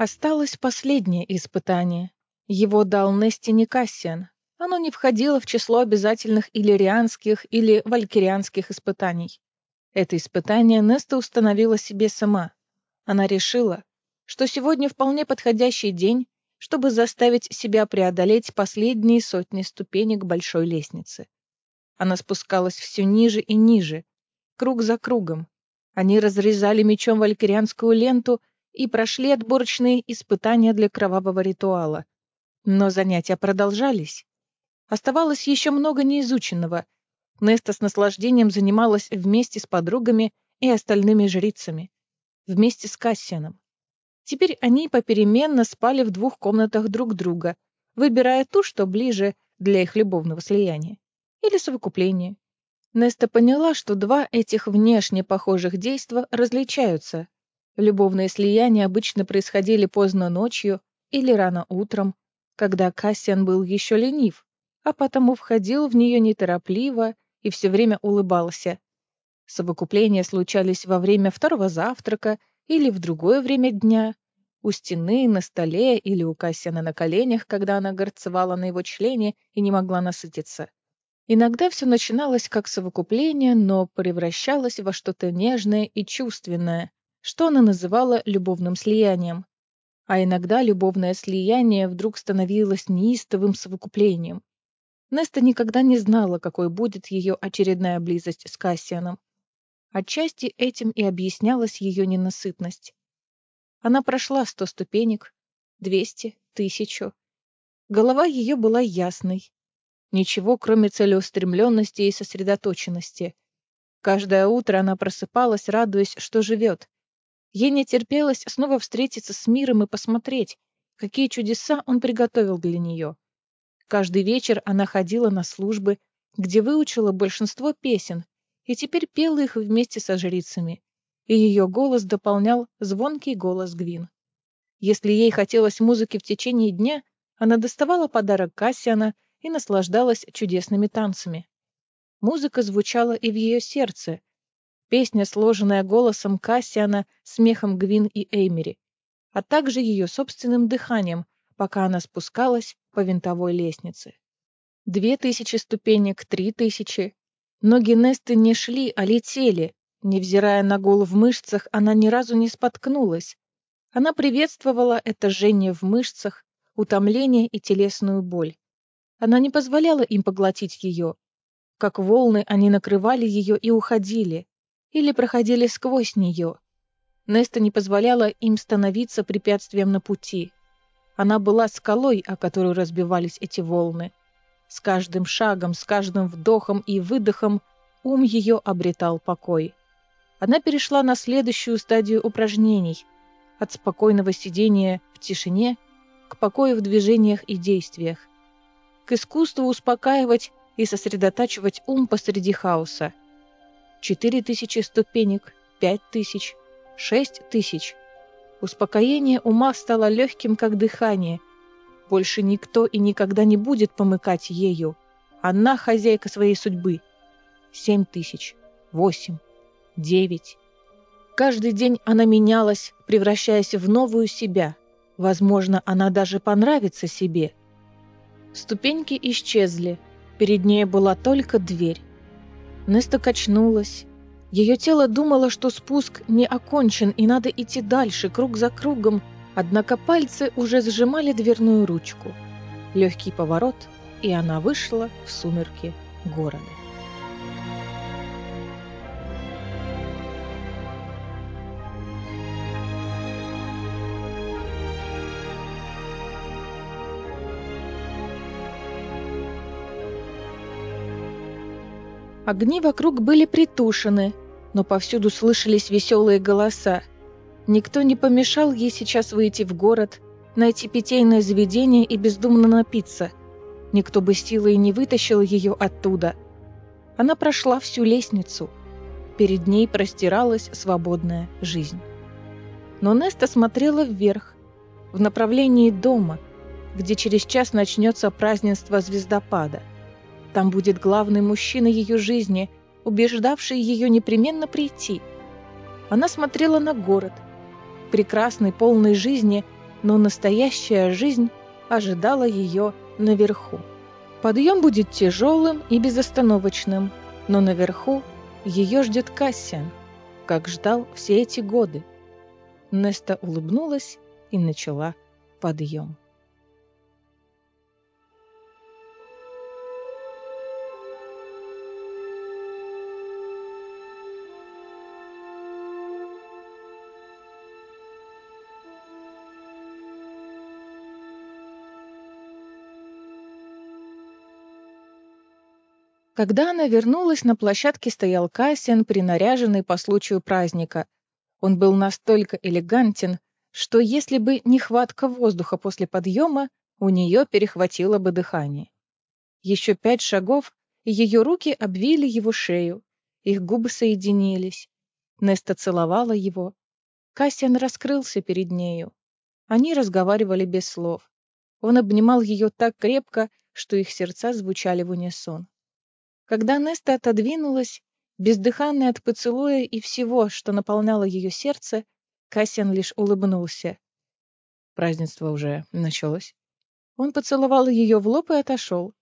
Осталось последнее испытание. Его дал Несте не Кассиан. Оно не входило в число обязательных иллирианских или валькирианских испытаний. Это испытание Неста установила себе сама. Она решила, что сегодня вполне подходящий день, чтобы заставить себя преодолеть последние сотни ступенек большой лестницы. Она спускалась все ниже и ниже, круг за кругом. Они разрезали мечом валькирианскую ленту и прошли отборочные испытания для кровавого ритуала. Но занятия продолжались. Оставалось еще много неизученного. Неста с наслаждением занималась вместе с подругами и остальными жрицами. Вместе с Кассианом. Теперь они попеременно спали в двух комнатах друг друга, выбирая ту, что ближе для их любовного слияния. Или совокупления. Неста поняла, что два этих внешне похожих действа различаются. Любовные слияния обычно происходили поздно ночью или рано утром, когда Кассиан был еще ленив, а потому входил в нее неторопливо и все время улыбался. Совокупления случались во время второго завтрака или в другое время дня, у стены, на столе или у Кассиана на коленях, когда она горцевала на его члене и не могла насытиться. Иногда все начиналось как совокупление, но превращалось во что-то нежное и чувственное, что она называла любовным слиянием. А иногда любовное слияние вдруг становилось неистовым совокуплением. Неста никогда не знала, какой будет ее очередная близость с Кассианом. Отчасти этим и объяснялась ее ненасытность. Она прошла 100 ступенек, 200, 1000. Голова ее была ясной. Ничего, кроме целеустремленности и сосредоточенности. Каждое утро она просыпалась, радуясь, что живет. Ей не терпелось снова встретиться с миром и посмотреть, какие чудеса он приготовил для нее. Каждый вечер она ходила на службы, где выучила большинство песен, и теперь пела их вместе со жрицами. И ее голос дополнял звонкий голос Гвин. Если ей хотелось музыки в течение дня, она доставала подарок Кассиана и наслаждалась чудесными танцами. Музыка звучала и в ее сердце. Песня, сложенная голосом Кассиана, смехом Гвин и Эймери, а также ее собственным дыханием, пока она спускалась по винтовой лестнице. 2000 ступенек, 3000. Ноги Несты не шли, а летели. Невзирая на гул в мышцах, она ни разу не споткнулась. Она приветствовала это жжение в мышцах, утомление и телесную боль. Она не позволяла им поглотить ее. Как волны они накрывали ее и уходили, или проходили сквозь нее. Неста не позволяла им становиться препятствием на пути. Она была скалой, о которую разбивались эти волны. С каждым шагом, с каждым вдохом и выдохом ум ее обретал покой. Она перешла на следующую стадию упражнений, от спокойного сидения в тишине к покою в движениях и действиях, к искусству успокаивать и сосредотачивать ум посреди хаоса. 4000 ступенек, 5000, 6000. Успокоение ума стало легким, как дыхание. Больше никто и никогда не будет помыкать ею. Она хозяйка своей судьбы. 7000, 8, 9. Каждый день она менялась, превращаясь в новую себя. Возможно, она даже понравится себе. Ступеньки исчезли. Перед ней была только дверь. Неста качнулась. Ее тело думало, что спуск не окончен и надо идти дальше, круг за кругом, однако пальцы уже сжимали дверную ручку. Легкий поворот, и она вышла в сумерки города. Огни вокруг были притушены, но повсюду слышались веселые голоса. Никто не помешал ей сейчас выйти в город, найти питейное заведение и бездумно напиться. Никто бы силой не вытащил ее оттуда. Она прошла всю лестницу. Перед ней простиралась свободная жизнь. Но Неста смотрела вверх, в направлении дома, где через час начнется празднество звездопада. Там будет главный мужчина ее жизни, убеждавший ее непременно прийти. Она смотрела на город, прекрасный, полный жизни, но настоящая жизнь ожидала ее наверху. Подъем будет тяжелым и безостановочным, но наверху ее ждет Кассиан, как ждал все эти годы. Неста улыбнулась и начала подъем. Когда она вернулась, на площадке стоял Кассиан, принаряженный по случаю праздника. Он был настолько элегантен, что если бы не нехватка воздуха после подъема, у нее перехватило бы дыхание. Еще 5 шагов, и ее руки обвили его шею. Их губы соединились. Неста целовала его. Кассиан раскрылся перед нею. Они разговаривали без слов. Он обнимал ее так крепко, что их сердца звучали в унисон. Когда Неста отодвинулась, бездыханная от поцелуя и всего, что наполняло ее сердце, Кассиан лишь улыбнулся. Празднество уже началось. Он поцеловал ее в лоб и отошел.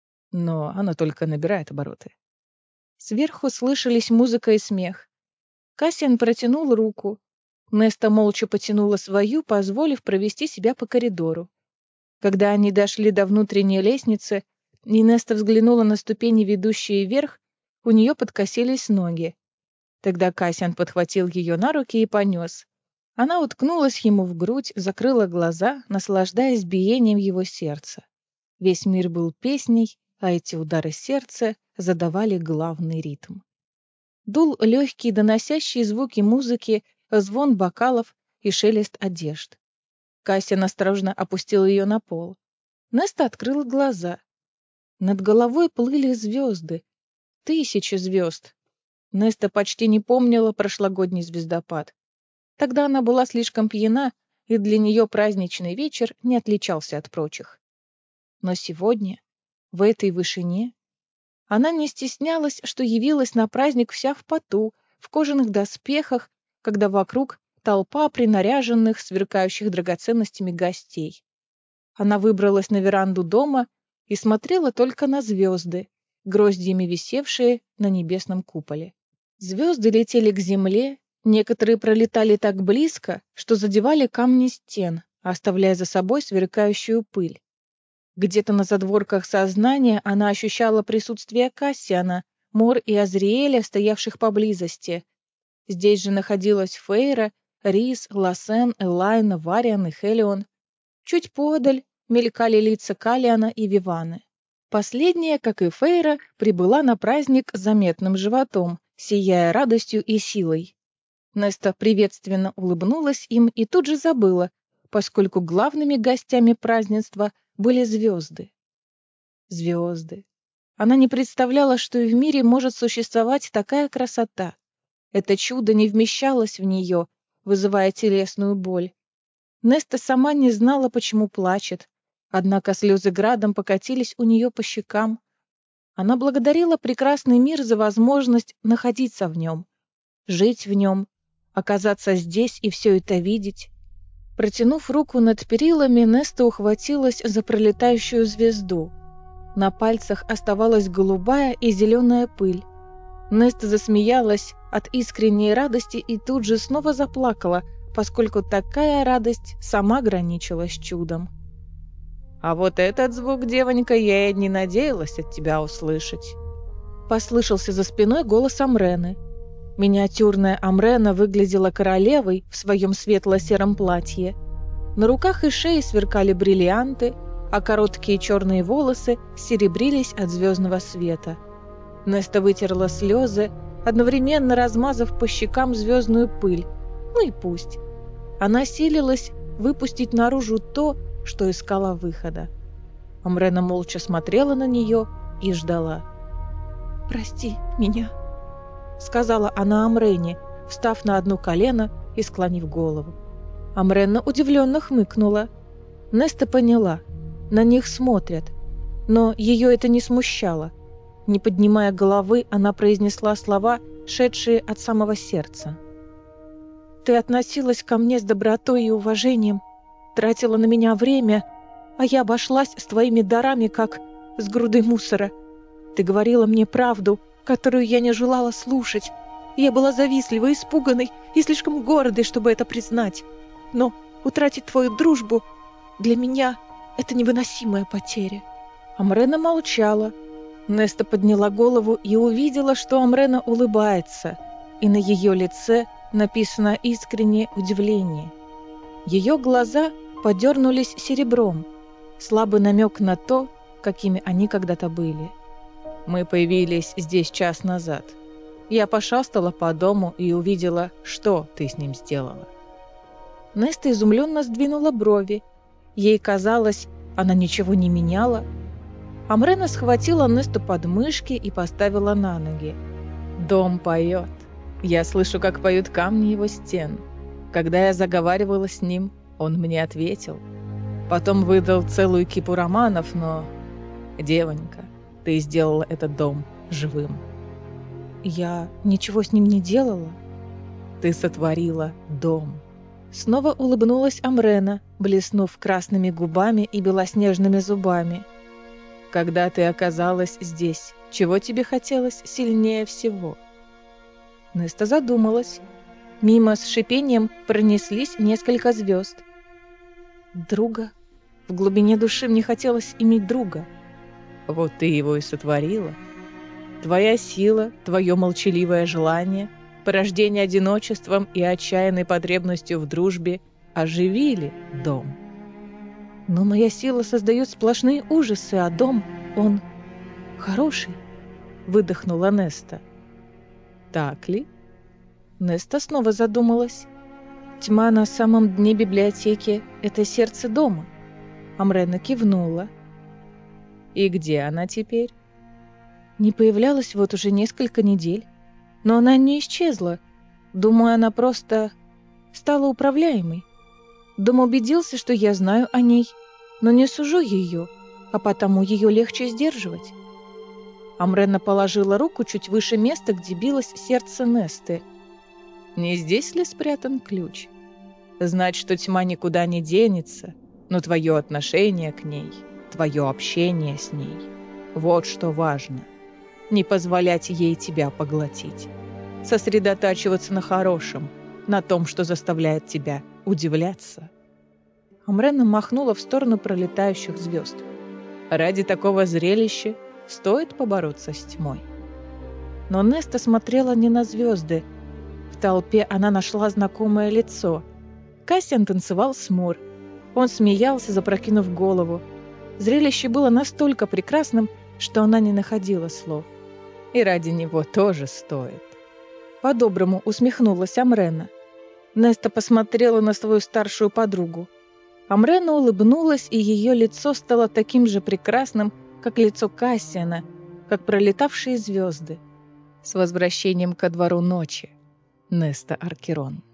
Но оно только набирает обороты. Сверху слышались музыка и смех. Кассиан протянул руку. Неста молча потянула свою, позволив провести себя по коридору. Когда они дошли до внутренней лестницы, и Неста взглянула на ступени, ведущие вверх, у нее подкосились ноги. Тогда Кассиан подхватил ее на руки и понес. Она уткнулась ему в грудь, закрыла глаза, наслаждаясь биением его сердца. Весь мир был песней, а эти удары сердца задавали главный ритм. Дул легкий, доносящий звуки музыки, звон бокалов и шелест одежд. Кассиан осторожно опустил ее на пол. Неста открыла глаза. Над головой плыли звезды. 1000 звезд. Неста почти не помнила прошлогодний звездопад. Тогда она была слишком пьяна, и для нее праздничный вечер не отличался от прочих. Но сегодня, в этой вышине, она не стеснялась, что явилась на праздник вся в поту, в кожаных доспехах, когда вокруг толпа принаряженных, сверкающих драгоценностями гостей. Она выбралась на веранду дома и смотрела только на звезды, гроздьями висевшие на небесном куполе. Звезды летели к земле, некоторые пролетали так близко, что задевали камни стен, оставляя за собой сверкающую пыль. Где-то на задворках сознания она ощущала присутствие Кассиана, Мор и Азриэля, стоявших поблизости. Здесь же находилась Фейра, Рис, Лассен, Элайна, Вариан и Хелион. Чуть подаль мелькали лица Калиана и Виваны. Последняя, как и Фейра, прибыла на праздник с заметным животом, сияя радостью и силой. Неста приветственно улыбнулась им и тут же забыла, поскольку главными гостями празднества были звезды. Звезды. Она не представляла, что и в мире может существовать такая красота. Это чудо не вмещалось в нее, вызывая телесную боль. Неста сама не знала, почему плачет, однако слезы градом покатились у нее по щекам. Она благодарила прекрасный мир за возможность находиться в нем, жить в нем, оказаться здесь и все это видеть. Протянув руку над перилами, Неста ухватилась за пролетающую звезду. На пальцах оставалась голубая и зеленая пыль. Неста засмеялась от искренней радости и тут же снова заплакала, поскольку такая радость сама граничила с чудом. «А вот этот звук, девонька, я и не надеялась от тебя услышать», — послышался за спиной голос Амрены. Миниатюрная Амрена выглядела королевой в своем светло-сером платье. На руках и шее сверкали бриллианты, а короткие черные волосы серебрились от звездного света. Неста вытерла слезы, одновременно размазав по щекам звездную пыль. Ну и пусть. Она силилась выпустить наружу то, что искала выхода. Амрена молча смотрела на нее и ждала. «Прости меня», — сказала она Амрене, встав на одно колено и склонив голову. Амрена удивленно хмыкнула. Неста поняла, на них смотрят, но ее это не смущало. Не поднимая головы, она произнесла слова, шедшие от самого сердца. «Ты относилась ко мне с добротой и уважением, тратила на меня время, а я обошлась с твоими дарами, как с грудой мусора. Ты говорила мне правду, которую я не желала слушать. Я была завистливой, испуганной и слишком гордой, чтобы это признать. Но утратить твою дружбу для меня — это невыносимая потеря». Амрена молчала. Неста подняла голову и увидела, что Амрена улыбается, и на ее лице написано искреннее удивление. Ее глаза подернулись серебром, слабый намек на то, какими они когда-то были. «Мы появились здесь час назад. Я пошастала по дому и увидела, что ты с ним сделала». Неста изумленно сдвинула брови. Ей казалось, она ничего не меняла. Амрена схватила Несту под мышки и поставила на ноги. «Дом поет. Я слышу, как поют камни его стен. Когда я заговаривала с ним, он мне ответил. Потом выдал целую кипу романов, но... Девонька, ты сделала этот дом живым». «Я ничего с ним не делала». «Ты сотворила дом». Снова улыбнулась Амрена, блеснув красными губами и белоснежными зубами. «Когда ты оказалась здесь, чего тебе хотелось сильнее всего?» Неста задумалась. Мимо с шипением пронеслись несколько звезд. «Друга? В глубине души мне хотелось иметь друга». «Вот ты его и сотворила. Твоя сила, твое молчаливое желание, порождение одиночеством и отчаянной потребностью в дружбе оживили дом». «Но моя сила создает сплошные ужасы, а дом, он хороший», — выдохнула Неста. «Так ли?» Неста снова задумалась. «Тьма на самом дне библиотеки — это сердце дома». Амрена кивнула. «И где она теперь?» «Не появлялась вот уже несколько недель. Но она не исчезла. Думаю, она просто стала управляемой. Дом убедился, что я знаю о ней, но не сужу ее, а потому ее легче сдерживать». Амрена положила руку чуть выше места, где билось сердце Несты. «Не здесь ли спрятан ключ? Знать, что тьма никуда не денется, но твое отношение к ней, твое общение с ней — вот что важно. Не позволять ей тебя поглотить. Сосредотачиваться на хорошем, на том, что заставляет тебя удивляться». Амрена махнула в сторону пролетающих звезд. «Ради такого зрелища стоит побороться с тьмой». Но Неста смотрела не на звезды. В толпе она нашла знакомое лицо. Кассиан танцевал с Мор. Он смеялся, запрокинув голову. Зрелище было настолько прекрасным, что она не находила слов. И ради него тоже стоит. По-доброму усмехнулась Амрена. Неста посмотрела на свою старшую подругу. Амрена улыбнулась, и ее лицо стало таким же прекрасным, как лицо Кассиана, как пролетавшие звезды. «С возвращением ко двору ночи, Неста Аркерон».